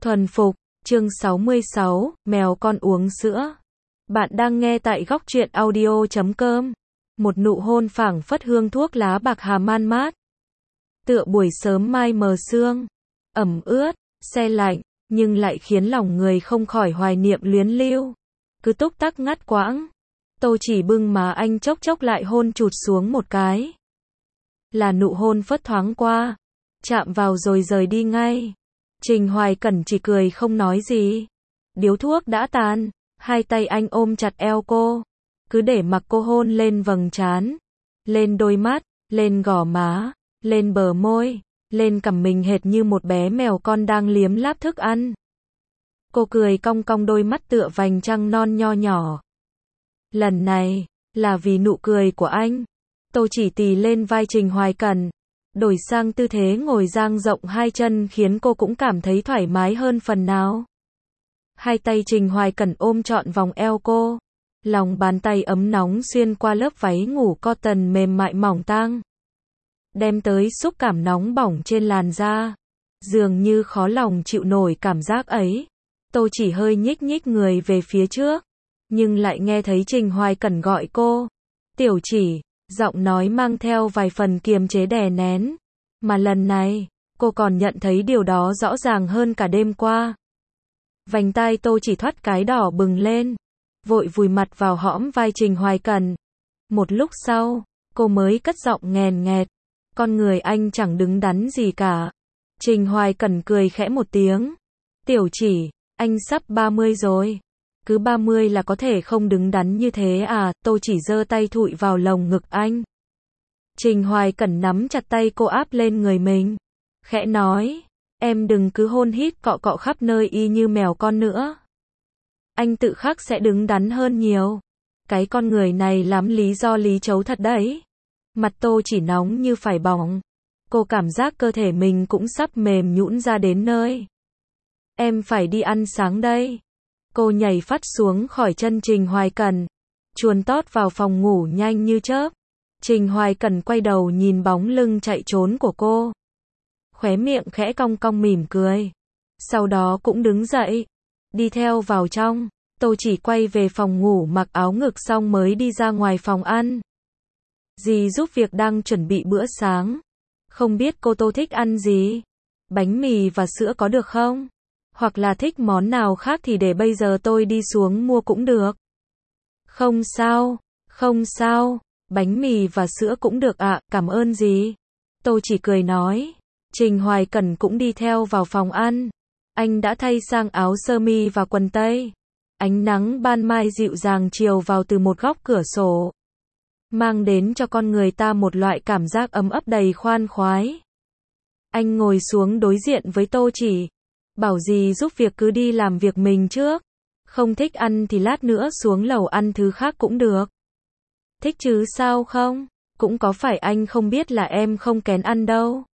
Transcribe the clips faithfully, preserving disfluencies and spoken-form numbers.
Thuần phục, chương sáu mươi sáu, mèo con uống sữa. Bạn đang nghe tại góc truyện audio chấm com. Một nụ hôn phảng phất hương thuốc lá bạc hà man mát. Tựa buổi sớm mai mờ sương, ẩm ướt, se lạnh, nhưng lại khiến lòng người không khỏi hoài niệm luyến lưu. Cứ túc tắc ngắt quãng. Tô Chỉ bưng má anh chốc chốc lại hôn chụt xuống một cái. Là nụ hôn phất thoáng qua, chạm vào rồi rời đi ngay. Trình Hoài Cẩn chỉ cười không nói gì. Điếu thuốc đã tàn, hai tay anh ôm chặt eo cô, cứ để mặc cô hôn lên vầng trán, lên đôi mắt, lên gò má, lên bờ môi, lên cằm mình hệt như một bé mèo con đang liếm láp thức ăn. Cô cười cong cong đôi mắt tựa vành trăng non nho nhỏ. Lần này, là vì nụ cười của anh. Tô Chỉ tì lên vai Trình Hoài Cẩn, đổi sang tư thế ngồi dang rộng hai chân khiến cô cũng cảm thấy thoải mái hơn phần nào. Hai tay Trình Hoài Cẩn ôm trọn vòng eo cô, lòng bàn tay ấm nóng xuyên qua lớp váy ngủ cotton mềm mại mỏng tang, đem tới xúc cảm nóng bỏng trên làn da. Dường như khó lòng chịu nổi cảm giác ấy, Tô Chỉ hơi nhích nhích người về phía trước, nhưng lại nghe thấy Trình Hoài Cẩn gọi cô, "Tiểu Chỉ", giọng nói mang theo vài phần kiềm chế đè nén, mà lần này, cô còn nhận thấy điều đó rõ ràng hơn cả đêm qua. Vành tai Tô Chỉ thoát cái đỏ bừng lên, vội vùi mặt vào hõm vai Trình Hoài Cẩn. Một lúc sau, cô mới cất giọng nghèn nghẹt, "Con người anh chẳng đứng đắn gì cả." Trình Hoài Cẩn cười khẽ một tiếng, "Tiểu Chỉ, anh sắp ba mươi rồi. Cứ ba mươi là có thể không đứng đắn như thế à?" Tô Chỉ giơ tay thụi vào lồng ngực anh. Trình Hoài Cẩn nắm chặt tay cô áp lên người mình, khẽ nói, "Em đừng cứ hôn hít cọ cọ khắp nơi y như mèo con nữa. Anh tự khắc sẽ đứng đắn hơn nhiều." Cái con người này lắm lý do lý chấu thật đấy. Mặt Tô Chỉ nóng như phải bỏng. Cô cảm giác cơ thể mình cũng sắp mềm nhũn ra đến nơi. "Em phải đi ăn sáng đây." Cô nhảy phắt xuống khỏi chân Trình Hoài Cẩn, chuồn tót vào phòng ngủ nhanh như chớp. Trình Hoài Cẩn quay đầu nhìn bóng lưng chạy trốn của cô, khóe miệng khẽ cong cong mỉm cười. Sau đó cũng đứng dậy, đi theo vào trong. Tô Chỉ quay về phòng ngủ mặc áo ngực xong mới đi ra ngoài phòng ăn. Dì giúp việc đang chuẩn bị bữa sáng. "Không biết cô Tô thích ăn gì? Bánh mì và sữa có được không? Hoặc là thích món nào khác thì để bây giờ tôi đi xuống mua cũng được." "Không sao, không sao, bánh mì và sữa cũng được ạ, cảm ơn dì." Tô Chỉ cười nói. Trình Hoài Cẩn cũng đi theo vào phòng ăn. Anh đã thay sang áo sơ mi và quần tây. Ánh nắng ban mai dịu dàng chiều vào từ một góc cửa sổ, mang đến cho con người ta một loại cảm giác ấm ấp đầy khoan khoái. Anh ngồi xuống đối diện với Tô Chỉ, bảo dì giúp việc cứ đi làm việc mình trước. Không thích ăn thì lát nữa xuống lầu ăn thứ khác cũng được. "Thích chứ sao không? Cũng có phải anh không biết là em không kén ăn đâu."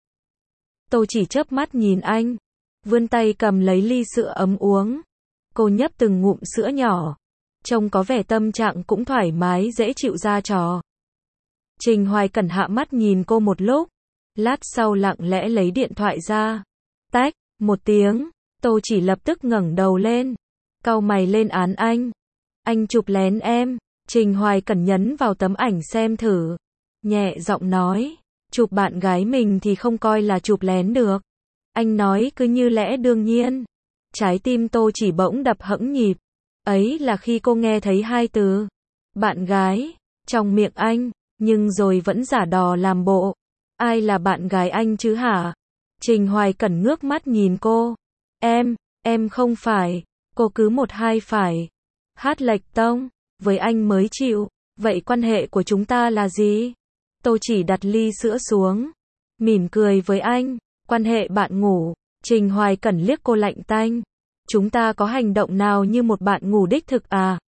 Tô Chỉ chớp mắt nhìn anh, vươn tay cầm lấy ly sữa ấm uống. Cô nhấp từng ngụm sữa nhỏ, trông có vẻ tâm trạng cũng thoải mái dễ chịu ra trò. Trình Hoài Cẩn hạ mắt nhìn cô một lúc, lát sau lặng lẽ lấy điện thoại ra. Tách, một tiếng, Tô Chỉ lập tức ngẩng đầu lên, cau mày lên án anh. "Anh chụp lén em." Trình Hoài Cẩn nhấn vào tấm ảnh xem thử, nhẹ giọng nói, "Chụp bạn gái mình thì không coi là chụp lén được." Anh nói cứ như lẽ đương nhiên. Trái tim Tô Chỉ bỗng đập hẫng nhịp. Ấy là khi cô nghe thấy hai từ "bạn gái" trong miệng anh, nhưng rồi vẫn giả đò làm bộ. "Ai là bạn gái anh chứ hả?" Trình Hoài Cẩn ngước mắt nhìn cô. Em, em không phải." Cô cứ một hai phải. Hát lệch tông, với anh mới chịu. "Vậy quan hệ của chúng ta là gì?" Tô Chỉ đặt ly sữa xuống, mỉm cười với anh. "Quan hệ bạn ngủ." Trình Hoài Cẩn liếc cô lạnh tanh. "Chúng ta có hành động nào như một bạn ngủ đích thực à?"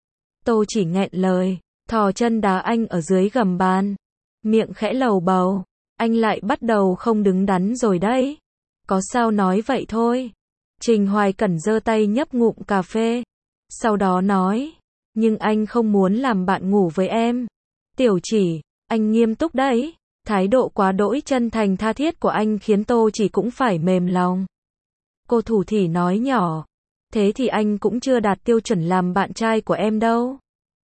Tô Chỉ nghẹn lời, thò chân đá anh ở dưới gầm bàn, miệng khẽ lầu bầu, "Anh lại bắt đầu không đứng đắn rồi đấy." "Có sao nói vậy thôi." Trình Hoài Cẩn giơ tay nhấp ngụm cà phê, sau đó nói, "Nhưng anh không muốn làm bạn ngủ với em." "Tiểu Chỉ, anh nghiêm túc đấy." Thái độ quá đỗi chân thành tha thiết của anh khiến Tô Chỉ cũng phải mềm lòng. Cô thủ thỉ nói nhỏ. Thế thì anh cũng chưa đạt tiêu chuẩn làm bạn trai của em đâu.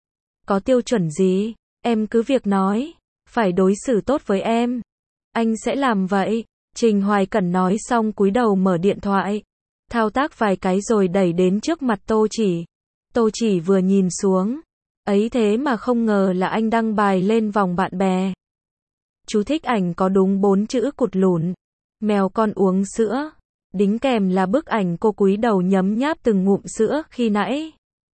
Có tiêu chuẩn gì? Em cứ việc nói. Phải đối xử tốt với em. Anh sẽ làm vậy. Trình Hoài Cẩn nói xong cúi đầu mở điện thoại. Thao tác vài cái rồi đẩy đến trước mặt Tô Chỉ. Tô Chỉ vừa nhìn xuống. Ấy thế mà không ngờ là anh đăng bài lên vòng bạn bè. Chú thích ảnh có đúng bốn chữ cụt lủn. Mèo con uống sữa. Đính kèm là bức ảnh cô cúi đầu nhấm nháp từng ngụm sữa khi nãy.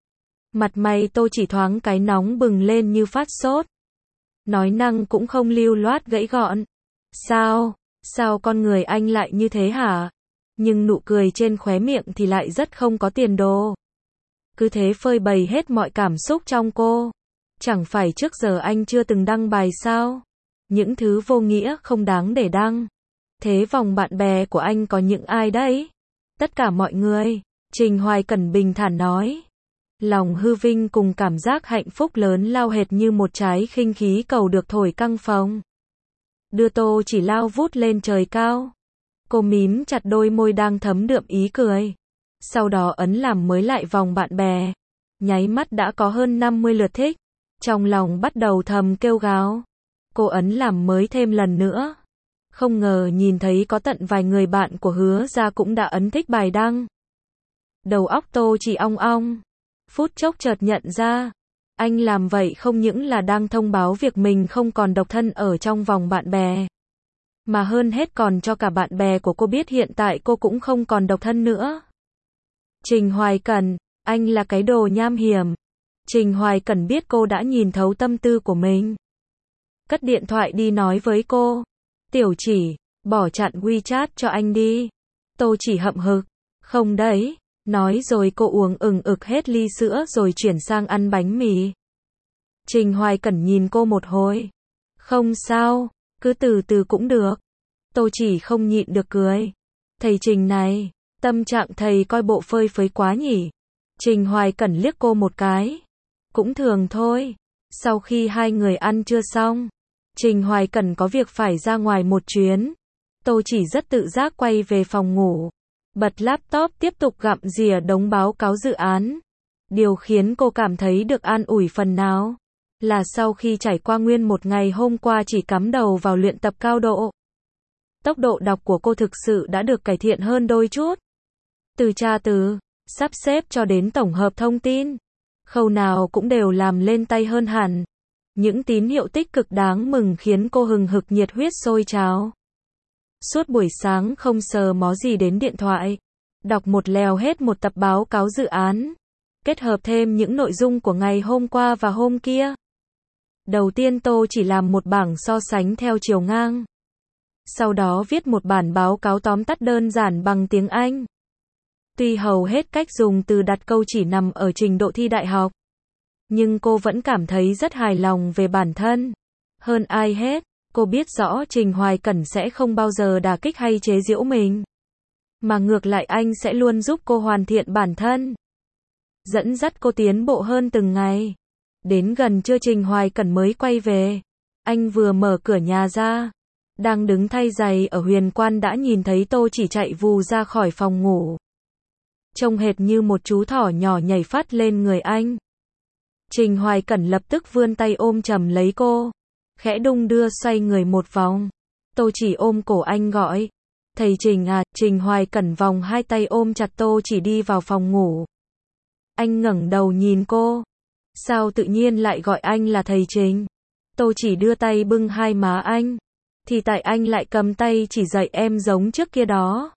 Mặt mày Tô Chỉ thoáng cái nóng bừng lên như phát sốt. Nói năng cũng không lưu loát gãy gọn. Sao? Sao con người anh lại như thế hả? Nhưng nụ cười trên khóe miệng thì lại rất không có tiền đồ. Cứ thế phơi bày hết mọi cảm xúc trong cô. Chẳng phải trước giờ anh chưa từng đăng bài sao? Những thứ vô nghĩa không đáng để đăng. Thế vòng bạn bè của anh có những ai đấy? Tất cả mọi người. Trình Hoài Cẩn bình thản nói. Lòng hư vinh cùng cảm giác hạnh phúc lớn lao hệt như một trái khinh khí cầu được thổi căng phồng. Đưa Tô Chỉ lao vút lên trời cao. Cô mím chặt đôi môi đang thấm đượm ý cười. Sau đó ấn làm mới lại vòng bạn bè. Nháy mắt đã có hơn năm mươi lượt thích. Trong lòng bắt đầu thầm kêu gào. Cô ấn làm mới thêm lần nữa. Không ngờ nhìn thấy có tận vài người bạn của Hứa Gia cũng đã ấn thích bài đăng. Đầu óc Tô Chỉ ong ong. Phút chốc chợt nhận ra. Anh làm vậy không những là đang thông báo việc mình không còn độc thân ở trong vòng bạn bè. Mà hơn hết còn cho cả bạn bè của cô biết hiện tại cô cũng không còn độc thân nữa. Trình Hoài Cẩn, anh là cái đồ nham hiểm. Trình Hoài Cẩn biết cô đã nhìn thấu tâm tư của mình. Cất điện thoại đi nói với cô. Tiểu Chỉ, bỏ chặn WeChat cho anh đi. Tô Chỉ hậm hực. Không đấy. Nói rồi cô uống ừng ực hết ly sữa rồi chuyển sang ăn bánh mì. Trình Hoài Cẩn nhìn cô một hồi. Không sao, cứ từ từ cũng được. Tô Chỉ không nhịn được cười. Thầy Trình này, tâm trạng thầy coi bộ phơi phới quá nhỉ. Trình Hoài Cẩn liếc cô một cái. Cũng thường thôi. Sau khi hai người ăn trưa xong, Trình Hoài Cẩn có việc phải ra ngoài một chuyến. Tô Chỉ rất tự giác quay về phòng ngủ. Bật laptop tiếp tục gặm dìa đống báo cáo dự án. Điều khiến cô cảm thấy được an ủi phần nào là sau khi trải qua nguyên một ngày hôm qua chỉ cắm đầu vào luyện tập cao độ. Tốc độ đọc của cô thực sự đã được cải thiện hơn đôi chút. Từ tra từ, sắp xếp cho đến tổng hợp thông tin. Khâu nào cũng đều làm lên tay hơn hẳn. Những tín hiệu tích cực đáng mừng khiến cô hừng hực nhiệt huyết sôi trào. Suốt buổi sáng không sờ mó gì đến điện thoại. Đọc một lèo hết một tập báo cáo dự án. Kết hợp thêm những nội dung của ngày hôm qua và hôm kia. Đầu tiên Tô chỉ làm một bảng so sánh theo chiều ngang. Sau đó viết một bản báo cáo tóm tắt đơn giản bằng tiếng Anh. Tuy hầu hết cách dùng từ đặt câu chỉ nằm ở trình độ thi đại học. Nhưng cô vẫn cảm thấy rất hài lòng về bản thân. Hơn ai hết, cô biết rõ Trình Hoài Cẩn sẽ không bao giờ đả kích hay chế giễu mình. Mà ngược lại anh sẽ luôn giúp cô hoàn thiện bản thân. Dẫn dắt cô tiến bộ hơn từng ngày. Đến gần trưa Trình Hoài Cẩn mới quay về. Anh vừa mở cửa nhà ra. Đang đứng thay giày ở Huyền Quan đã nhìn thấy Tô chỉ chạy vù ra khỏi phòng ngủ. Trông hệt như một chú thỏ nhỏ nhảy phát lên người anh. Trình Hoài Cẩn lập tức vươn tay ôm chầm lấy cô. Khẽ đung đưa xoay người một vòng. Tô chỉ ôm cổ anh gọi. Thầy Trình à, Trình Hoài Cẩn vòng hai tay ôm chặt Tô chỉ đi vào phòng ngủ. Anh ngẩng đầu nhìn cô. Sao tự nhiên lại gọi anh là thầy Trình? Tô chỉ đưa tay bưng hai má anh. Thì tại anh lại cầm tay chỉ dạy em giống trước kia đó.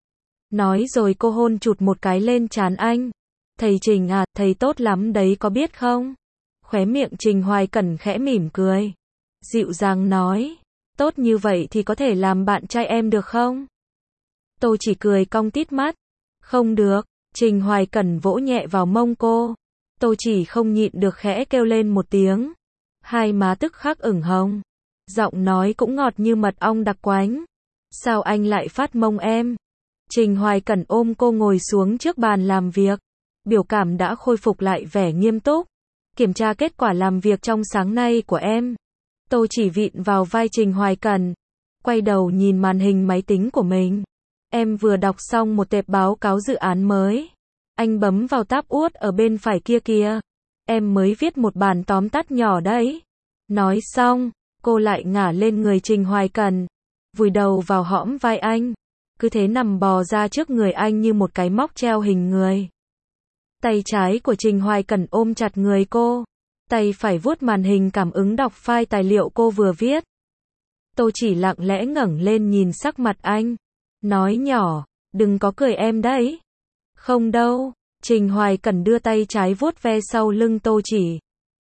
Nói rồi cô hôn chụt một cái lên trán anh. Thầy Trình à, thầy tốt lắm đấy có biết không? Khóe miệng Trình Hoài Cẩn khẽ mỉm cười. Dịu dàng nói. Tốt như vậy thì có thể làm bạn trai em được không? Tô chỉ cười cong tít mắt. Không được. Trình Hoài Cẩn vỗ nhẹ vào mông cô. Tô chỉ không nhịn được khẽ kêu lên một tiếng. Hai má tức khắc ửng hồng. Giọng nói cũng ngọt như mật ong đặc quánh. Sao anh lại phát mông em? Trình Hoài Cẩn ôm cô ngồi xuống trước bàn làm việc. Biểu cảm đã khôi phục lại vẻ nghiêm túc. Kiểm tra kết quả làm việc trong sáng nay của em. Tô chỉ vịn vào vai Trình Hoài Cẩn. Quay đầu nhìn màn hình máy tính của mình. Em vừa đọc xong một tệp báo cáo dự án mới. Anh bấm vào tab út ở bên phải kia kìa. Em mới viết một bản tóm tắt nhỏ đấy. Nói xong, cô lại ngả lên người Trình Hoài Cẩn, vùi đầu vào hõm vai anh. Cứ thế nằm bò ra trước người anh như một cái móc treo hình người. Tay trái của Trình Hoài Cẩn ôm chặt người cô. Tay phải vuốt màn hình cảm ứng đọc file tài liệu cô vừa viết. Tô Chỉ lặng lẽ ngẩng lên nhìn sắc mặt anh. Nói nhỏ, đừng có cười em đấy. Không đâu. Trình Hoài Cẩn đưa tay trái vuốt ve sau lưng Tô Chỉ.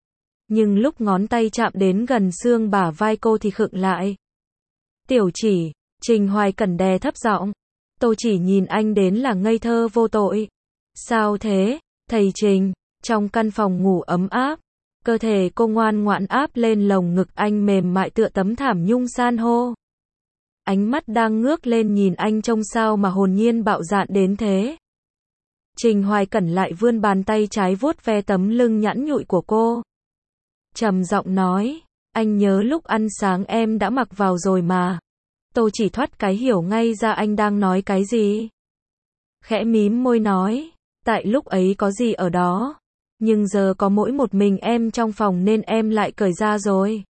Nhưng lúc ngón tay chạm đến gần xương bả vai cô thì khựng lại. Tiểu Chỉ, Trình Hoài Cẩn đè thấp giọng. Tô Chỉ nhìn anh đến là ngây thơ vô tội. Sao thế, thầy Trình? Trong căn phòng ngủ ấm áp, cơ thể cô ngoan ngoãn áp lên lồng ngực anh mềm mại tựa tấm thảm nhung san hô. Ánh mắt đang ngước lên nhìn anh trông sao mà hồn nhiên bạo dạn đến thế. Trình Hoài Cẩn lại vươn bàn tay trái vuốt ve tấm lưng nhẵn nhụi của cô. Trầm giọng nói, anh nhớ lúc ăn sáng em đã mặc vào rồi mà. Tô Chỉ thoát cái hiểu ngay ra anh đang nói cái gì. Khẽ mím môi nói, tại lúc ấy có gì ở đó. Nhưng giờ có mỗi một mình em trong phòng nên em lại cởi ra rồi.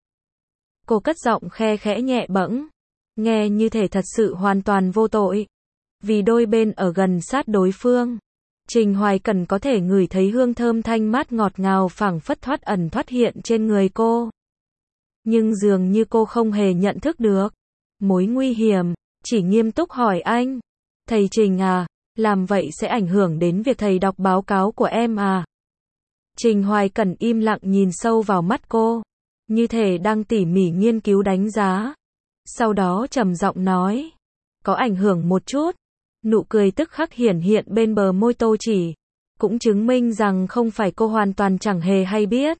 Cô cất giọng khe khẽ nhẹ bẫng. Nghe như thể thật sự hoàn toàn vô tội. Vì đôi bên ở gần sát đối phương. Trình Hoài Cẩn có thể ngửi thấy hương thơm thanh mát ngọt ngào phảng phất thoát ẩn thoát hiện trên người cô. Nhưng dường như cô không hề nhận thức được mối nguy hiểm, chỉ nghiêm túc hỏi anh. Thầy Trình à, làm vậy sẽ ảnh hưởng đến việc thầy đọc báo cáo của em à? Trình Hoài Cẩn im lặng nhìn sâu vào mắt cô, như thể đang tỉ mỉ nghiên cứu đánh giá. Sau đó trầm giọng nói, có ảnh hưởng một chút. Nụ cười tức khắc hiển hiện bên bờ môi Tô Chỉ, cũng chứng minh rằng không phải cô hoàn toàn chẳng hề hay biết.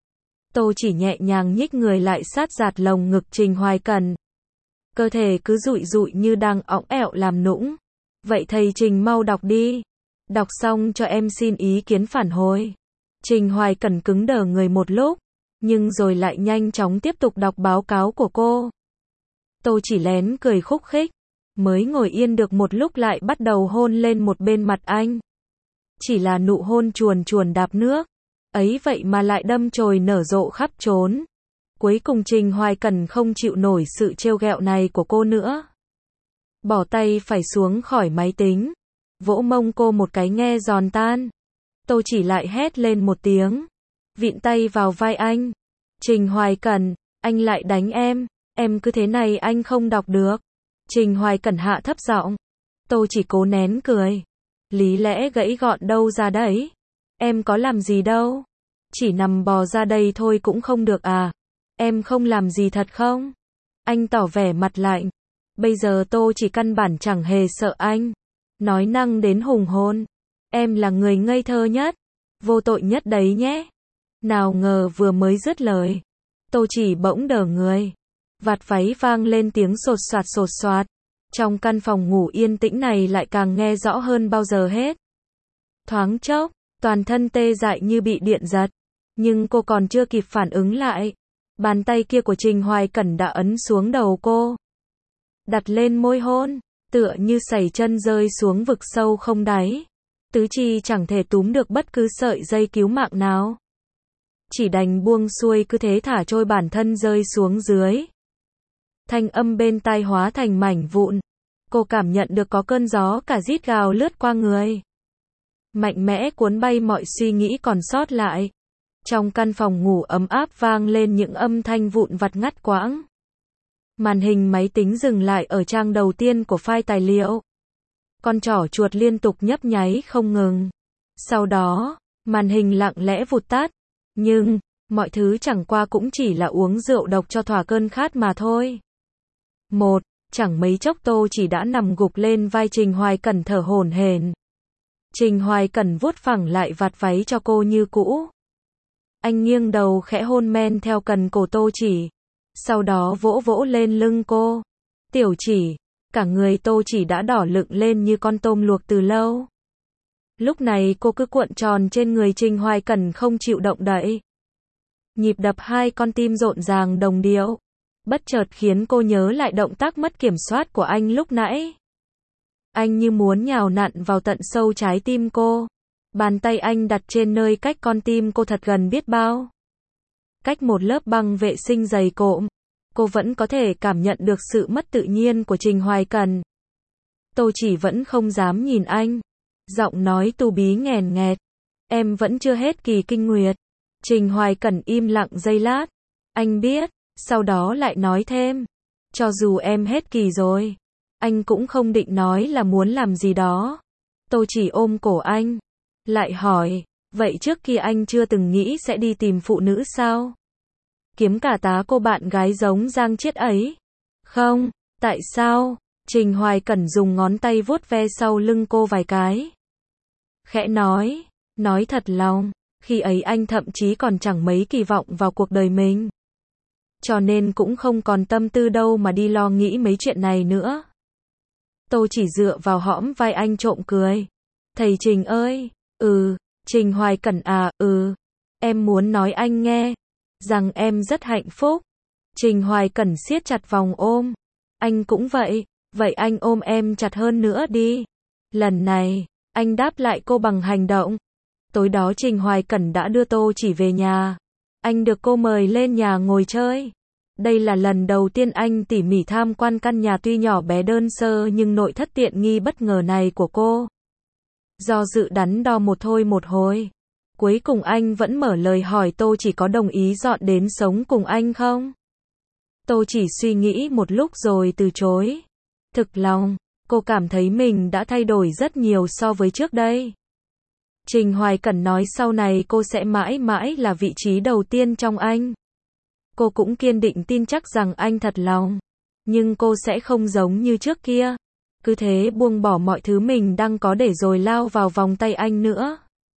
Tô Chỉ nhẹ nhàng nhích người lại sát giạt lồng ngực Trình Hoài Cẩn. Cơ thể cứ dụi dụi như đang õng ẹo làm nũng. Vậy thầy Trình mau đọc đi. Đọc xong cho em xin ý kiến phản hồi. Trình Hoài Cẩn cứng đờ người một lúc, nhưng rồi lại nhanh chóng tiếp tục đọc báo cáo của cô. Tô Chỉ lén cười khúc khích. Mới ngồi yên được một lúc lại bắt đầu hôn lên một bên mặt anh. Chỉ là nụ hôn chuồn chuồn đạp nước. Ấy vậy mà lại đâm chồi nở rộ khắp trốn. Cuối cùng Trình Hoài Cẩn không chịu nổi sự trêu ghẹo này của cô nữa. Bỏ tay phải xuống khỏi máy tính. Vỗ mông cô một cái nghe giòn tan. Tô Chỉ lại hét lên một tiếng. Vịn tay vào vai anh. Trình Hoài Cẩn, anh lại đánh em. Em cứ thế này anh không đọc được. Trình Hoài Cẩn hạ thấp giọng. Tô Chỉ cố nén cười. Lý lẽ gãy gọn đâu ra đấy. Em có làm gì đâu. Chỉ nằm bò ra đây thôi cũng không được à. Em không làm gì thật không? Anh tỏ vẻ mặt lạnh. Bây giờ Tô Chỉ căn bản chẳng hề sợ anh. Nói năng đến hùng hồn. Em là người ngây thơ nhất. Vô tội nhất đấy nhé. Nào ngờ vừa mới dứt lời. Tô Chỉ bỗng đờ người. Vạt váy vang lên tiếng sột soạt sột soạt. Trong căn phòng ngủ yên tĩnh này lại càng nghe rõ hơn bao giờ hết. Thoáng chốc, toàn thân tê dại như bị điện giật. Nhưng cô còn chưa kịp phản ứng lại. Bàn tay kia của Trình Hoài Cẩn đã ấn xuống đầu cô. Đặt lên môi hôn, tựa như sẩy chân rơi xuống vực sâu không đáy. Tứ chi chẳng thể túm được bất cứ sợi dây cứu mạng nào. Chỉ đành buông xuôi cứ thế thả trôi bản thân rơi xuống dưới. Thanh âm bên tai hóa thành mảnh vụn. Cô cảm nhận được có cơn gió cả rít gào lướt qua người. Mạnh mẽ cuốn bay mọi suy nghĩ còn sót lại. Trong căn phòng ngủ ấm áp vang lên những âm thanh vụn vặt ngắt quãng. Màn hình máy tính dừng lại ở trang đầu tiên của file tài liệu. Con trỏ chuột liên tục nhấp nháy không ngừng. Sau đó, màn hình lặng lẽ vụt tắt. Nhưng, mọi thứ chẳng qua cũng chỉ là uống rượu độc cho thỏa cơn khát mà thôi. Một, chẳng mấy chốc Tô Chỉ đã nằm gục lên vai Trình Hoài Cẩn thở hổn hển. Trình Hoài Cẩn vuốt phẳng lại vạt váy cho cô như cũ. Anh nghiêng đầu khẽ hôn men theo cần cổ Tô Chỉ. Sau đó vỗ vỗ lên lưng cô. Tiểu Chỉ, cả người Tô Chỉ đã đỏ lựng lên như con tôm luộc từ lâu. Lúc này cô cứ cuộn tròn trên người Trình Hoài Cẩn không chịu động đậy. Nhịp đập hai con tim rộn ràng đồng điệu. Bất chợt khiến cô nhớ lại động tác mất kiểm soát của anh lúc nãy. Anh như muốn nhào nặn vào tận sâu trái tim cô. Bàn tay anh đặt trên nơi cách con tim cô thật gần biết bao. Cách một lớp băng vệ sinh dày cộm, cô vẫn có thể cảm nhận được sự mất tự nhiên của Trình Hoài Cẩn. Tô Chỉ vẫn không dám nhìn anh. Giọng nói tu bí nghèn nghẹt. Em vẫn chưa hết kỳ kinh nguyệt. Trình Hoài Cẩn im lặng giây lát. Anh biết, sau đó lại nói thêm. Cho dù em hết kỳ rồi, anh cũng không định nói là muốn làm gì đó. Tô Chỉ ôm cổ anh. Lại hỏi, vậy trước kia anh chưa từng nghĩ sẽ đi tìm phụ nữ sao? Kiếm cả tá cô bạn gái giống Giang Chiết ấy. Không, tại sao? Trình Hoài Cẩn dùng ngón tay vuốt ve sau lưng cô vài cái. Khẽ nói, nói thật lòng, khi ấy anh thậm chí còn chẳng mấy kỳ vọng vào cuộc đời mình. Cho nên cũng không còn tâm tư đâu mà đi lo nghĩ mấy chuyện này nữa. Tô Chỉ dựa vào hõm vai anh trộm cười. Thầy Trình ơi, ừ, Trình Hoài Cẩn à, ừ, em muốn nói anh nghe, rằng em rất hạnh phúc. Trình Hoài Cẩn siết chặt vòng ôm. Anh cũng vậy, vậy anh ôm em chặt hơn nữa đi. Lần này, anh đáp lại cô bằng hành động. Tối đó Trình Hoài Cẩn đã đưa Tô Chỉ về nhà. Anh được cô mời lên nhà ngồi chơi. Đây là lần đầu tiên anh tỉ mỉ tham quan căn nhà tuy nhỏ bé đơn sơ nhưng nội thất tiện nghi bất ngờ này của cô. Do dự đắn đo một thôi một hồi, cuối cùng anh vẫn mở lời hỏi Tô Chỉ có đồng ý dọn đến sống cùng anh không? Tô Chỉ suy nghĩ một lúc rồi từ chối. Thực lòng, cô cảm thấy mình đã thay đổi rất nhiều so với trước đây. Trình Hoài Cẩn nói sau này cô sẽ mãi mãi là vị trí đầu tiên trong anh. Cô cũng kiên định tin chắc rằng anh thật lòng. Nhưng cô sẽ không giống như trước kia. Cứ thế buông bỏ mọi thứ mình đang có để rồi lao vào vòng tay anh nữa.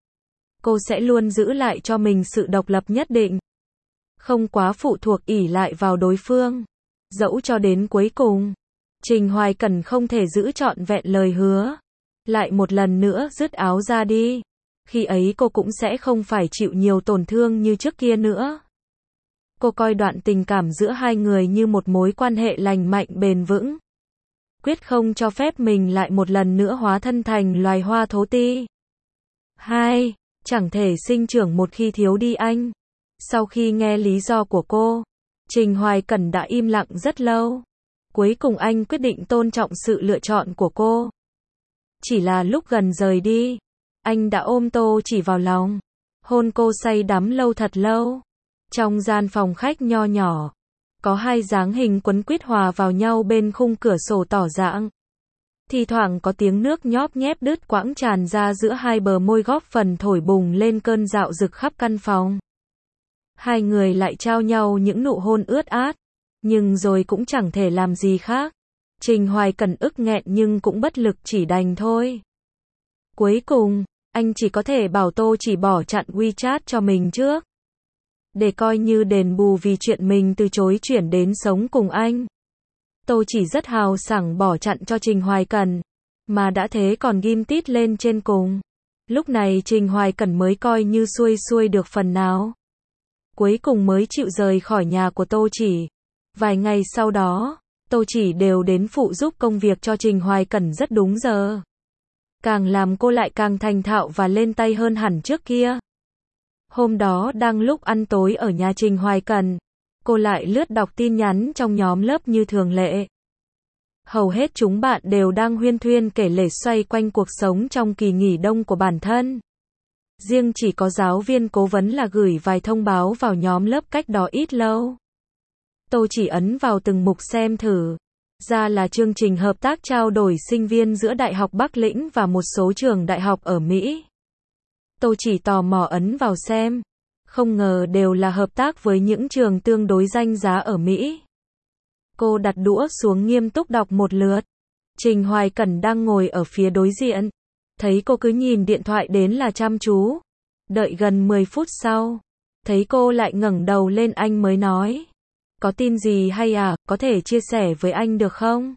Cô sẽ luôn giữ lại cho mình sự độc lập nhất định. Không quá phụ thuộc ỷ lại vào đối phương. Dẫu cho đến cuối cùng, Trình Hoài Cẩn không thể giữ trọn vẹn lời hứa. Lại một lần nữa dứt áo ra đi. Khi ấy cô cũng sẽ không phải chịu nhiều tổn thương như trước kia nữa. Cô coi đoạn tình cảm giữa hai người như một mối quan hệ lành mạnh bền vững. Quyết không cho phép mình lại một lần nữa hóa thân thành loài hoa thố ti. Hai, chẳng thể sinh trưởng một khi thiếu đi anh. Sau khi nghe lý do của cô, Trình Hoài Cẩn đã im lặng rất lâu. Cuối cùng anh quyết định tôn trọng sự lựa chọn của cô. Chỉ là lúc gần rời đi, anh đã ôm Tô Chỉ vào lòng, hôn cô say đắm lâu thật lâu. Trong gian phòng khách nho nhỏ, có hai dáng hình quấn quýt hòa vào nhau bên khung cửa sổ tỏ dạng. Thì thoảng có tiếng nước nhóp nhép đứt quãng tràn ra giữa hai bờ môi góp phần thổi bùng lên cơn dạo dực khắp căn phòng. Hai người lại trao nhau những nụ hôn ướt át, nhưng rồi cũng chẳng thể làm gì khác. Trình Hoài Cẩn ức nghẹn nhưng cũng bất lực chỉ đành thôi. Cuối cùng, anh chỉ có thể bảo Tô Chỉ bỏ chặn WeChat cho mình trước. Để coi như đền bù vì chuyện mình từ chối chuyển đến sống cùng anh. Tô Chỉ rất hào sảng bỏ chặn cho Trình Hoài Cẩn, mà đã thế còn ghim tít lên trên cùng. Lúc này Trình Hoài Cẩn mới coi như xuôi xuôi được phần nào. Cuối cùng mới chịu rời khỏi nhà của Tô Chỉ. Vài ngày sau đó, Tô Chỉ đều đến phụ giúp công việc cho Trình Hoài Cẩn rất đúng giờ. Càng làm cô lại càng thành thạo và lên tay hơn hẳn trước kia. Hôm đó đang lúc ăn tối ở nhà Trình Hoài Cẩn, cô lại lướt đọc tin nhắn trong nhóm lớp như thường lệ. Hầu hết chúng bạn đều đang huyên thuyên kể lể xoay quanh cuộc sống trong kỳ nghỉ đông của bản thân. Riêng chỉ có giáo viên cố vấn là gửi vài thông báo vào nhóm lớp cách đó ít lâu. Tô Chỉ ấn vào từng mục xem thử. Ra là chương trình hợp tác trao đổi sinh viên giữa Đại học Bắc Lĩnh và một số trường đại học ở Mỹ. Tô Chỉ tò mò ấn vào xem. Không ngờ đều là hợp tác với những trường tương đối danh giá ở Mỹ. Cô đặt đũa xuống nghiêm túc đọc một lượt. Trình Hoài Cẩn đang ngồi ở phía đối diện. Thấy cô cứ nhìn điện thoại đến là chăm chú. Đợi gần mười phút sau, thấy cô lại ngẩng đầu lên anh mới nói. Có tin gì hay à, có thể chia sẻ với anh được không?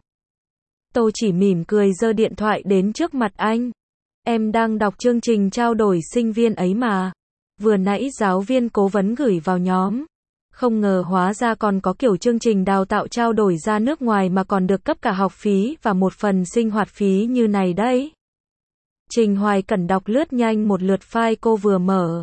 Tô Chỉ mỉm cười giơ điện thoại đến trước mặt anh. Em đang đọc chương trình trao đổi sinh viên ấy mà. Vừa nãy giáo viên cố vấn gửi vào nhóm. Không ngờ hóa ra còn có kiểu chương trình đào tạo trao đổi ra nước ngoài mà còn được cấp cả học phí và một phần sinh hoạt phí như này đấy. Trình Hoài Cẩn đọc lướt nhanh một lượt file cô vừa mở.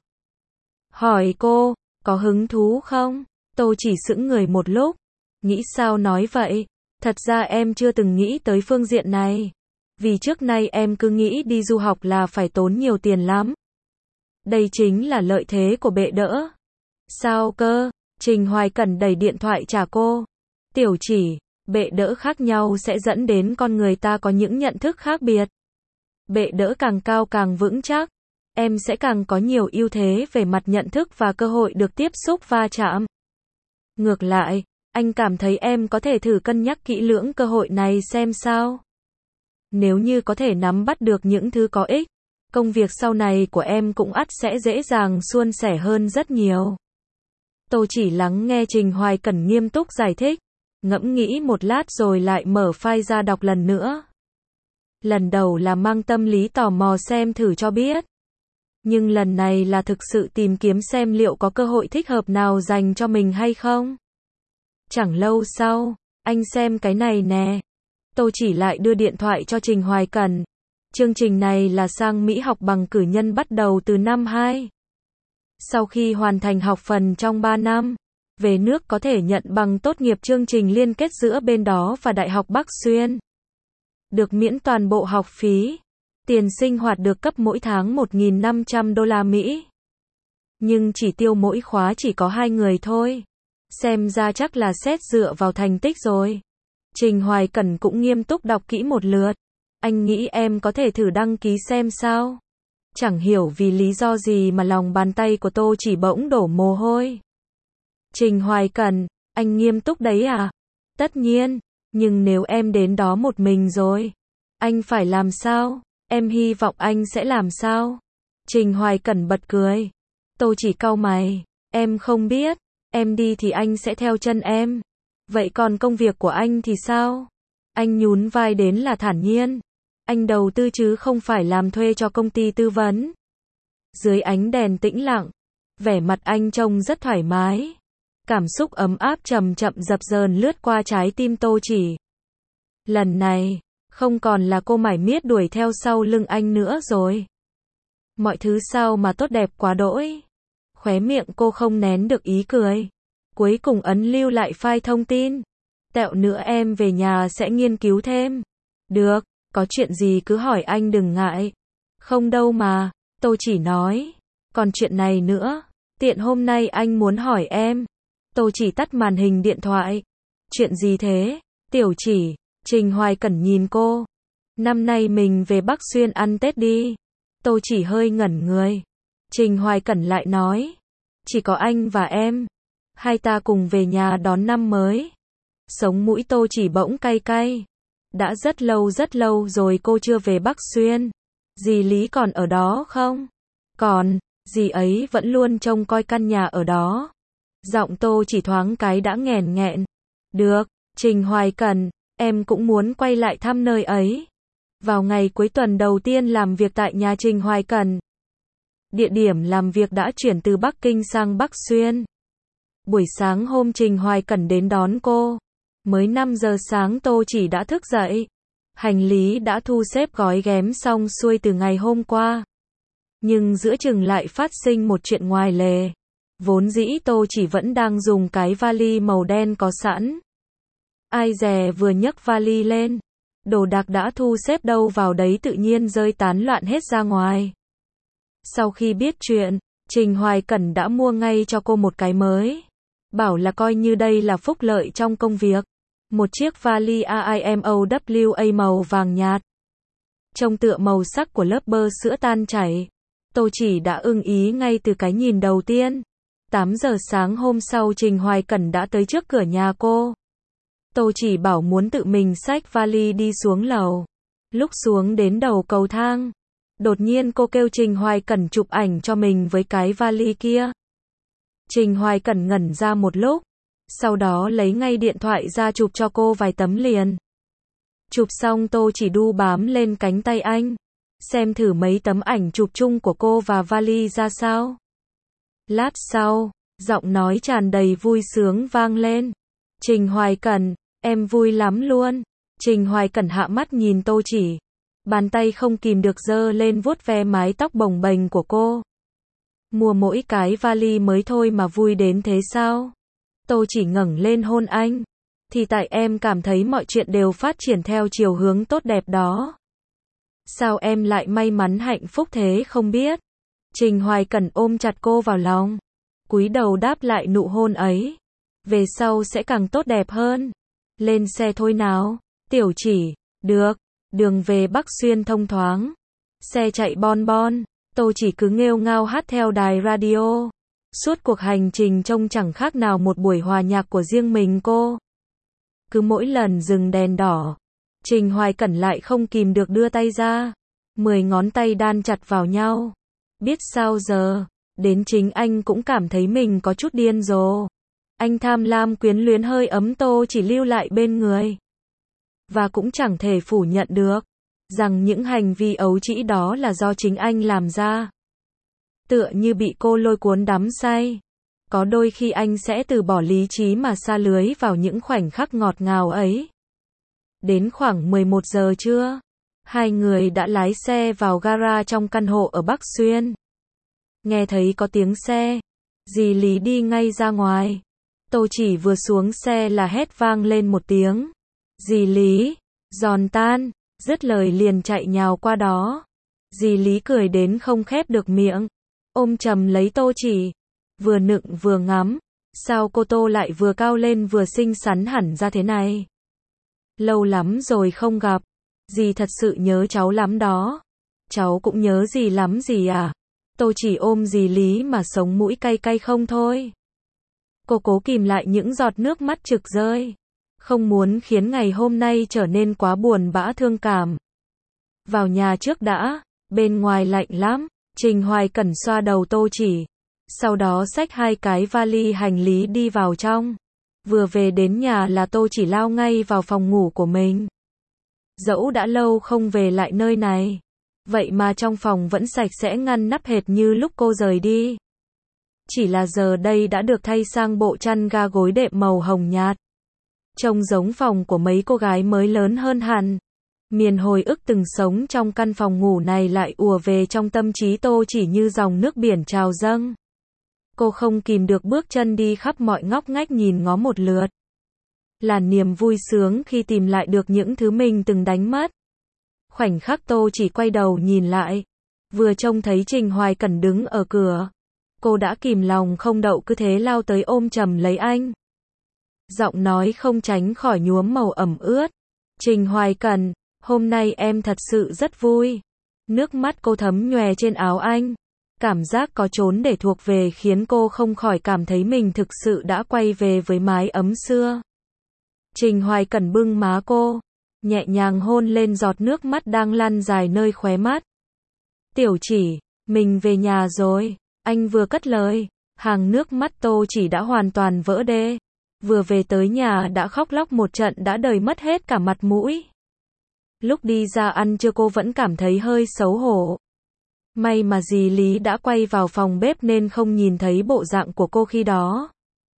Hỏi cô, có hứng thú không? Tô chỉ sững người một lúc. Nghĩ sao nói vậy? Thật ra em chưa từng nghĩ tới phương diện này. Vì trước nay em cứ nghĩ đi du học là phải tốn nhiều tiền lắm. Đây chính là lợi thế của bệ đỡ. Sao cơ? Trình Hoài Cẩn đẩy điện thoại trả cô. Tiểu chỉ, bệ đỡ khác nhau sẽ dẫn đến con người ta có những nhận thức khác biệt. Bệ đỡ càng cao càng vững chắc, em sẽ càng có nhiều ưu thế về mặt nhận thức và cơ hội được tiếp xúc va chạm. Ngược lại, anh cảm thấy em có thể thử cân nhắc kỹ lưỡng cơ hội này xem sao. Nếu như có thể nắm bắt được những thứ có ích, công việc sau này của em cũng ắt sẽ dễ dàng suôn sẻ hơn rất nhiều. Tô chỉ lắng nghe Trình Hoài Cẩn nghiêm túc giải thích, ngẫm nghĩ một lát rồi lại mở file ra đọc lần nữa. Lần đầu là mang tâm lý tò mò xem thử cho biết. Nhưng lần này là thực sự tìm kiếm xem liệu có cơ hội thích hợp nào dành cho mình hay không. Chẳng lâu sau, anh xem cái này nè. Tô chỉ lại đưa điện thoại cho Trình Hoài Cẩn. Chương trình này là sang Mỹ học bằng cử nhân bắt đầu từ năm hai. Sau khi hoàn thành học phần trong ba năm, về nước có thể nhận bằng tốt nghiệp chương trình liên kết giữa bên đó và Đại học Bắc Xuyên. Được miễn toàn bộ học phí. Tiền sinh hoạt được cấp mỗi tháng một nghìn năm trăm đô la Mỹ. Nhưng chỉ tiêu mỗi khóa chỉ có hai người thôi. Xem ra chắc là xét dựa vào thành tích rồi. Trình Hoài Cẩn cũng nghiêm túc đọc kỹ một lượt. Anh nghĩ em có thể thử đăng ký xem sao. Chẳng hiểu vì lý do gì mà lòng bàn tay của Tô chỉ bỗng đổ mồ hôi. Trình Hoài Cẩn, anh nghiêm túc đấy à? Tất nhiên, nhưng nếu em đến đó một mình rồi, anh phải làm sao? Em hy vọng anh sẽ làm sao? Trình Hoài Cẩn bật cười. Tô chỉ cau mày, em không biết, em đi thì anh sẽ theo chân em. Vậy còn công việc của anh thì sao? Anh nhún vai đến là thản nhiên. Anh đầu tư chứ không phải làm thuê cho công ty tư vấn. Dưới ánh đèn tĩnh lặng, vẻ mặt anh trông rất thoải mái. Cảm xúc ấm áp chậm chậm dập dờn lướt qua trái tim Tô chỉ. Lần này, không còn là cô mải miết đuổi theo sau lưng anh nữa rồi. Mọi thứ sao mà tốt đẹp quá đỗi. Khóe miệng cô không nén được ý cười. Cuối cùng ấn lưu lại file thông tin. Tẹo nữa em về nhà sẽ nghiên cứu thêm. Được, có chuyện gì cứ hỏi anh đừng ngại. Không đâu mà, Tô chỉ nói. Còn chuyện này nữa, tiện hôm nay anh muốn hỏi em. Tô chỉ tắt màn hình điện thoại. Chuyện gì thế? Tiểu chỉ, Trình Hoài Cẩn nhìn cô. Năm nay mình về Bắc Xuyên ăn Tết đi. Tô chỉ hơi ngẩn người. Trình Hoài Cẩn lại nói. Chỉ có anh và em. Hai ta cùng về nhà đón năm mới. Sống mũi Tô chỉ bỗng cay cay. Đã rất lâu rất lâu rồi cô chưa về Bắc Xuyên. Dì Lý còn ở đó không? Còn, dì ấy vẫn luôn trông coi căn nhà ở đó. Giọng Tô chỉ thoáng cái đã nghẹn nghẹn. Được, Trình Hoài Cẩn, em cũng muốn quay lại thăm nơi ấy. Vào ngày cuối tuần đầu tiên làm việc tại nhà Trình Hoài Cẩn. Địa điểm làm việc đã chuyển từ Bắc Kinh sang Bắc Xuyên. Buổi sáng hôm Trình Hoài Cẩn đến đón cô. Mới năm giờ sáng Tô chỉ đã thức dậy. Hành lý đã thu xếp gói ghém xong xuôi từ ngày hôm qua. Nhưng giữa chừng lại phát sinh một chuyện ngoài lề. Vốn dĩ Tô chỉ vẫn đang dùng cái vali màu đen có sẵn. Ai dè vừa nhấc vali lên. Đồ đạc đã thu xếp đâu vào đấy tự nhiên rơi tán loạn hết ra ngoài. Sau khi biết chuyện, Trình Hoài Cẩn đã mua ngay cho cô một cái mới. Bảo là coi như đây là phúc lợi trong công việc. Một chiếc vali a i em o vê a màu vàng nhạt. Trông tựa màu sắc của lớp bơ sữa tan chảy. Tô chỉ đã ưng ý ngay từ cái nhìn đầu tiên. tám giờ sáng hôm sau Trình Hoài Cẩn đã tới trước cửa nhà cô. Tô chỉ bảo muốn tự mình xách vali đi xuống lầu. Lúc xuống đến đầu cầu thang, đột nhiên cô kêu Trình Hoài Cẩn chụp ảnh cho mình với cái vali kia. Trình Hoài Cẩn ngẩn ra một lúc, sau đó lấy ngay điện thoại ra chụp cho cô vài tấm liền. Chụp xong Tô chỉ đu bám lên cánh tay anh, xem thử mấy tấm ảnh chụp chung của cô và vali ra sao. Lát sau, Giọng nói tràn đầy vui sướng vang lên. Trình Hoài Cẩn, em vui lắm luôn. Trình Hoài Cẩn hạ mắt nhìn Tô Chỉ. Bàn tay không kìm được giơ lên vuốt ve mái tóc bồng bềnh của cô. Mua mỗi cái vali mới thôi mà vui đến thế sao? Tô Chỉ ngẩng lên hôn anh. Thì tại em cảm thấy mọi chuyện đều phát triển theo chiều hướng tốt đẹp đó. Sao em lại may mắn hạnh phúc thế không biết? Trình Hoài Cẩn ôm chặt cô vào lòng. Cúi đầu đáp lại nụ hôn ấy. Về sau sẽ càng tốt đẹp hơn. Lên xe thôi nào. Tiểu Chỉ, được. Đường về Bắc Xuyên thông thoáng. Xe chạy bon bon. Tô Chỉ cứ nghêu ngao hát theo đài radio. Suốt cuộc hành trình trông chẳng khác nào một buổi hòa nhạc của riêng mình cô. Cứ mỗi lần dừng đèn đỏ, Trình Hoài Cẩn lại không kìm được đưa tay ra. Mười ngón tay đan chặt vào nhau. Biết sao giờ, đến chính anh cũng cảm thấy mình có chút điên rồ. Anh tham lam quyến luyến hơi ấm Tô Chỉ lưu lại bên người. Và cũng chẳng thể phủ nhận được rằng những hành vi ấu trĩ đó là do chính anh làm ra. Tựa như bị cô lôi cuốn đắm say. Có đôi khi anh sẽ từ bỏ lý trí mà sa lưới vào những khoảnh khắc ngọt ngào ấy. Đến khoảng mười một giờ trưa, hai người đã lái xe vào gara trong căn hộ ở Bắc Xuyên. Nghe thấy có tiếng xe, dì Lý đi ngay ra ngoài. Tô Chỉ vừa xuống xe là hét vang lên một tiếng. Dì Lý, giòn tan, dứt lời liền chạy nhào qua đó. Dì Lý cười đến không khép được miệng, ôm chầm lấy Tô Chỉ, vừa nựng vừa ngắm. Sao cô Tô lại vừa cao lên vừa xinh xắn hẳn ra thế này? Lâu lắm rồi không gặp, dì thật sự nhớ cháu lắm đó. Cháu cũng nhớ dì lắm dì à? Tô Chỉ ôm dì Lý mà sống mũi cay cay không thôi. Cô cố kìm lại những giọt nước mắt trực rơi, không muốn khiến ngày hôm nay trở nên quá buồn bã thương cảm. Vào nhà trước đã, bên ngoài lạnh lắm. Trình Hoài Cẩn xoa đầu Tô Chỉ, sau đó xách hai cái vali hành lý đi vào trong. Vừa về đến nhà là Tô Chỉ lao ngay vào phòng ngủ của mình. Dẫu đã lâu không về lại nơi này, vậy mà trong phòng vẫn sạch sẽ ngăn nắp hệt như lúc cô rời đi. Chỉ là giờ đây đã được thay sang bộ chăn ga gối đệm màu hồng nhạt. Trông giống phòng của mấy cô gái mới lớn hơn hẳn. Miền hồi ức từng sống trong căn phòng ngủ này lại ùa về trong tâm trí Tô Chỉ như dòng nước biển trào dâng. Cô không kìm được bước chân đi khắp mọi ngóc ngách nhìn ngó một lượt. Là niềm vui sướng khi tìm lại được những thứ mình từng đánh mất. Khoảnh khắc Tô Chỉ quay đầu nhìn lại, vừa trông thấy Trình Hoài Cẩn đứng ở cửa. Cô đã kìm lòng không đậu cứ thế lao tới ôm chầm lấy anh. Giọng nói không tránh khỏi nhuốm màu ẩm ướt. Trình Hoài Cẩn, hôm nay em thật sự rất vui. Nước mắt cô thấm nhòe trên áo anh. Cảm giác có trốn để thuộc về khiến cô không khỏi cảm thấy mình thực sự đã quay về với mái ấm xưa. Trình Hoài Cẩn bưng má cô, nhẹ nhàng hôn lên giọt nước mắt đang lăn dài nơi khóe mắt. Tiểu Chỉ, mình về nhà rồi. Anh vừa cất lời, hàng nước mắt Tô Chỉ đã hoàn toàn vỡ đê. Vừa về tới nhà đã khóc lóc một trận đã đời mất hết cả mặt mũi. Lúc đi ra ăn trưa cô vẫn cảm thấy hơi xấu hổ. May mà dì Lý đã quay vào phòng bếp nên không nhìn thấy bộ dạng của cô khi đó.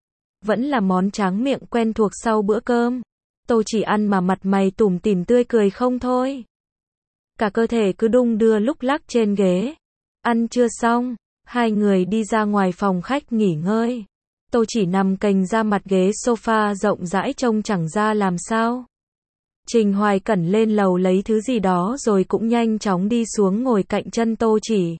Vẫn là món tráng miệng quen thuộc sau bữa cơm. Tô Chỉ ăn mà mặt mày tủm tỉm tươi cười không thôi. Cả cơ thể cứ đung đưa lúc lắc trên ghế. Ăn trưa xong, hai người đi ra ngoài phòng khách nghỉ ngơi. Tô Chỉ nằm cành ra mặt ghế sofa rộng rãi trông chẳng ra làm sao. Trình Hoài Cẩn lên lầu lấy thứ gì đó rồi cũng nhanh chóng đi xuống ngồi cạnh chân Tô Chỉ.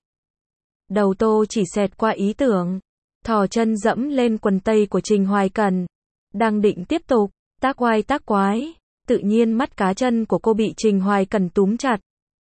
Đầu Tô Chỉ xẹt qua ý tưởng, thò chân dẫm lên quần tây của Trình Hoài Cẩn. Đang định tiếp tục, tác oai tác quái, tự nhiên mắt cá chân của cô bị Trình Hoài Cẩn túm chặt.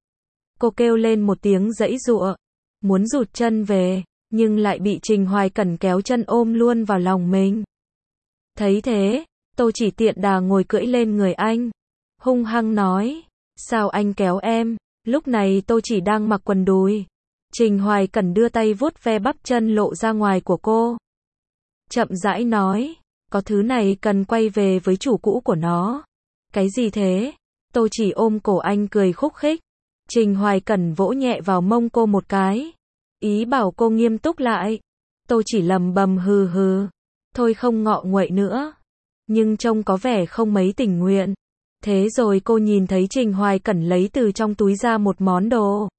Cô kêu lên một tiếng giãy giụa, muốn rụt chân về, nhưng lại bị Trình Hoài Cẩn kéo chân ôm luôn vào lòng mình. Thấy thế, Tô Chỉ tiện đà ngồi cưỡi lên người anh, hung hăng nói, sao anh kéo em? Lúc này Tô Chỉ đang mặc quần đùi. Trình Hoài Cẩn đưa tay vuốt ve bắp chân lộ ra ngoài của cô. Chậm rãi nói, có thứ này cần quay về với chủ cũ của nó. Cái gì thế? Tô Chỉ ôm cổ anh cười khúc khích. Trình Hoài Cẩn vỗ nhẹ vào mông cô một cái, ý bảo cô nghiêm túc lại. Tôi chỉ lầm bầm hừ hừ. Thôi không ngọ nguậy nữa. Nhưng trông có vẻ không mấy tình nguyện. Thế rồi cô nhìn thấy Trình Hoài Cẩn lấy từ trong túi ra một món đồ.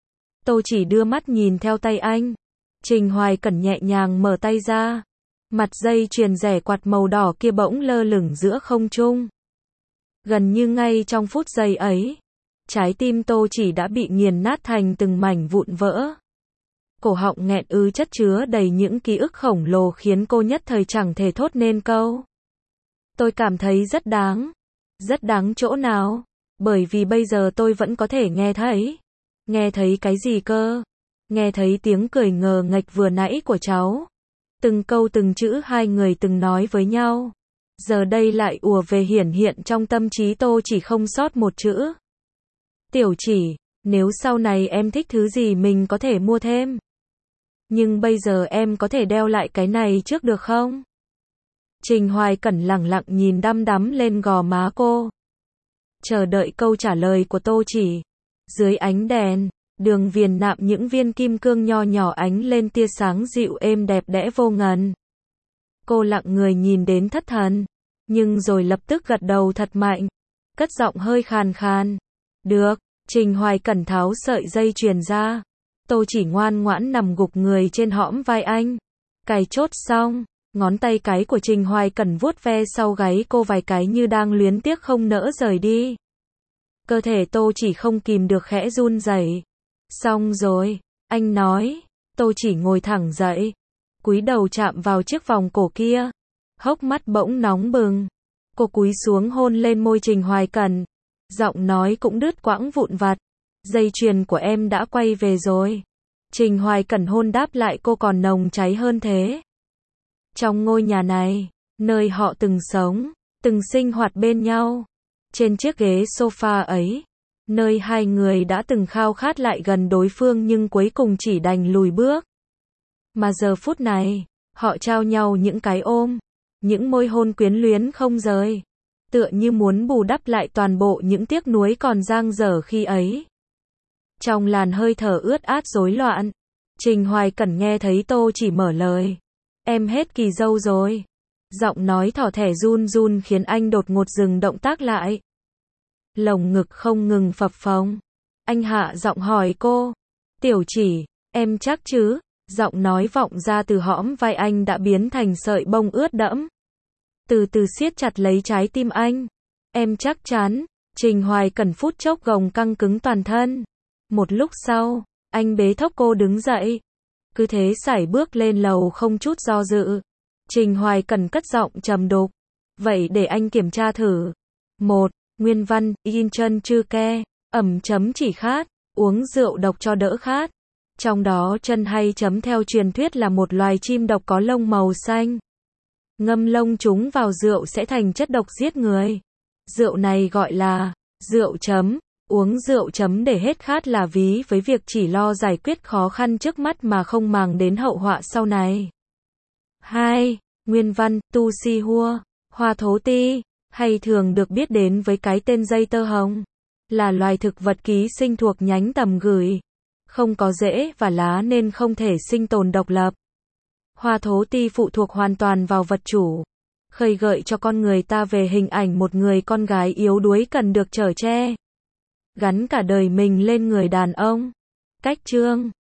Tôi chỉ đưa mắt nhìn theo tay anh. Trình Hoài Cẩn nhẹ nhàng mở tay ra. Mặt dây chuyền rẻ quạt màu đỏ kia bỗng lơ lửng giữa không trung. Gần như ngay trong phút giây ấy, trái tim Tô Chỉ đã bị nghiền nát thành từng mảnh vụn vỡ. Cổ họng nghẹn ứ chất chứa đầy những ký ức khổng lồ khiến cô nhất thời chẳng thể thốt nên câu. Tôi cảm thấy rất đáng. Rất đáng chỗ nào? Bởi vì bây giờ tôi vẫn có thể nghe thấy. Nghe thấy cái gì cơ? Nghe thấy tiếng cười ngờ nghệch vừa nãy của cháu. Từng câu từng chữ hai người từng nói với nhau. Giờ đây lại ùa về hiển hiện trong tâm trí Tô Chỉ không sót một chữ. Tiểu Chỉ, nếu sau này em thích thứ gì mình có thể mua thêm. Nhưng bây giờ em có thể đeo lại cái này trước được không? Trình Hoài Cẩn lẳng lặng nhìn đăm đắm lên gò má cô. Chờ đợi câu trả lời của Tô Chỉ. Dưới ánh đèn, đường viền nạm những viên kim cương nho nhỏ ánh lên tia sáng dịu êm đẹp đẽ vô ngần. Cô lặng người nhìn đến thất thần. Nhưng rồi lập tức gật đầu thật mạnh. Cất giọng hơi khàn khàn. Được, Trình Hoài Cẩn tháo sợi dây chuyền ra. Tô Chỉ ngoan ngoãn nằm gục người trên hõm vai anh. Cài chốt xong, ngón tay cái của Trình Hoài Cẩn vuốt ve sau gáy cô vài cái như đang luyến tiếc không nỡ rời đi. Cơ thể Tô Chỉ không kìm được khẽ run rẩy. Xong rồi, anh nói. Tô Chỉ ngồi thẳng dậy, cúi đầu chạm vào chiếc vòng cổ kia. Hốc mắt bỗng nóng bừng. Cô cúi xuống hôn lên môi Trình Hoài Cẩn. Giọng nói cũng đứt quãng vụn vặt. Dây chuyền của em đã quay về rồi. Trình Hoài Cẩn hôn đáp lại cô còn nồng cháy hơn thế. Trong ngôi nhà này, nơi họ từng sống, từng sinh hoạt bên nhau. Trên chiếc ghế sofa ấy, nơi hai người đã từng khao khát lại gần đối phương nhưng cuối cùng chỉ đành lùi bước. Mà giờ phút này, họ trao nhau những cái ôm, những môi hôn quyến luyến không rời, tựa như muốn bù đắp lại toàn bộ những tiếc nuối còn dang dở khi ấy. Trong làn hơi thở ướt át rối loạn, Trình Hoài Cẩn nghe thấy Tô Chỉ mở lời. Em hết kỳ dâu rồi. Giọng nói thỏ thẻ run run khiến anh đột ngột dừng động tác lại. Lồng ngực không ngừng phập phồng. Anh hạ giọng hỏi cô. Tiểu Chỉ, em chắc chứ? Giọng nói vọng ra từ hõm vai anh đã biến thành sợi bông ướt đẫm. Từ từ siết chặt lấy trái tim anh. Em chắc chắn. Trình Hoài Cẩn phút chốc gồng căng cứng toàn thân. Một lúc sau, anh bế thốc cô đứng dậy. Cứ thế sải bước lên lầu không chút do dự. Trình Hoài Cẩn cất giọng trầm đục. Vậy để anh kiểm tra thử. một. Nguyên văn, in chân chư ke, ẩm chấm chỉ khát, uống rượu độc cho đỡ khát. Trong đó chân hay chấm theo truyền thuyết là một loài chim độc có lông màu xanh. Ngâm lông chúng vào rượu sẽ thành chất độc giết người. Rượu này gọi là rượu chấm. Uống rượu chấm để hết khát là ví với việc chỉ lo giải quyết khó khăn trước mắt mà không màng đến hậu họa sau này. hai. Nguyên văn, tu si hua, hoa thố ti, hay thường được biết đến với cái tên dây tơ hồng, là loài thực vật ký sinh thuộc nhánh tầm gửi. Không có rễ và lá nên không thể sinh tồn độc lập. Hoa thố ti phụ thuộc hoàn toàn vào vật chủ, khơi gợi cho con người ta về hình ảnh một người con gái yếu đuối cần được chở che, gắn cả đời mình lên người đàn ông. Cách chương